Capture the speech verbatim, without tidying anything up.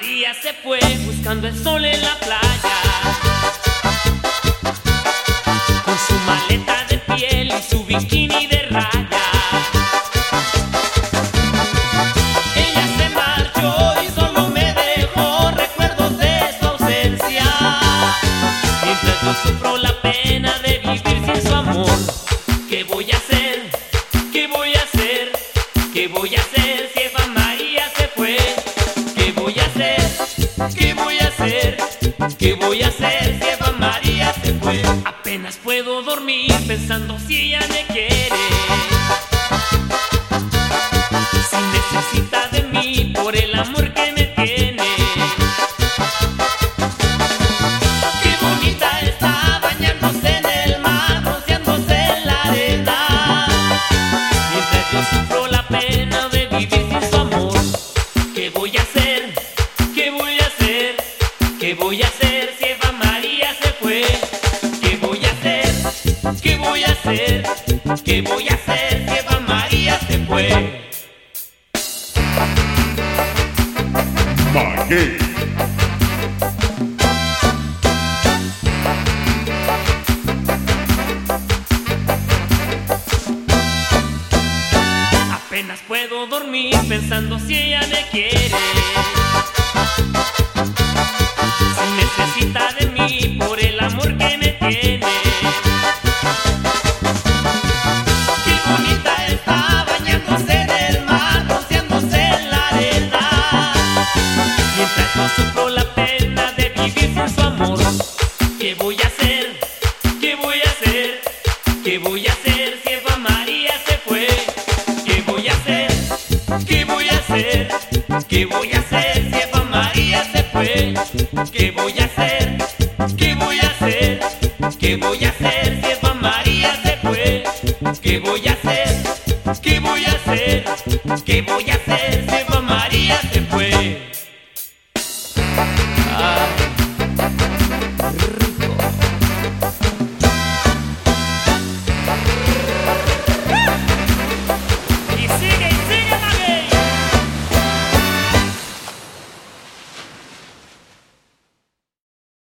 María se fue buscando el sol en la playa, con su maleta de piel y su bikini de raya. Ella se marchó y solo me dejó recuerdos de su ausencia, mientras yo sufro la pena de vivir sin su amor. ¿Qué voy a hacer? ¿Qué voy a hacer? ¿Qué voy a hacer si Eva María se fue? ¿Qué voy a hacer? ¿Qué voy a hacer? ¿Qué voy a hacer si Eva María se fue? Apenas puedo dormir pensando si ella me quiere, si necesita de mí por el amor que me tiene. Qué bonita está bañándose en el mar, bronceándose en la arena, mientras yo sufro la pena de vivir sin su amor. ¿Qué voy a hacer? ¿Qué voy a hacer? ¿Qué voy a hacer si Eva María se fue? ¿Qué voy a hacer? ¿Qué voy a hacer? ¿Qué voy a hacer si Eva María se fue? Maguey. Apenas puedo dormir pensando si ella me quiere, si necesita de mí por el amor que me tiene. Qué bonita está bañándose en el mar, bronceándose en la arena, mientras yo sufro la pena de vivir sin su amor. ¿Qué voy a hacer? ¿Qué voy a hacer? ¿Qué voy a hacer si Eva María se fue? ¿Qué voy a hacer? ¿Qué voy a hacer? ¿Qué voy a hacer si Eva María se fue? ¿Qué voy a hacer? ¿Qué voy a hacer? ¿Qué voy a hacer si Eva María se fue? ¿Qué voy a hacer? ¿Qué voy a hacer? ¿Qué voy a hacer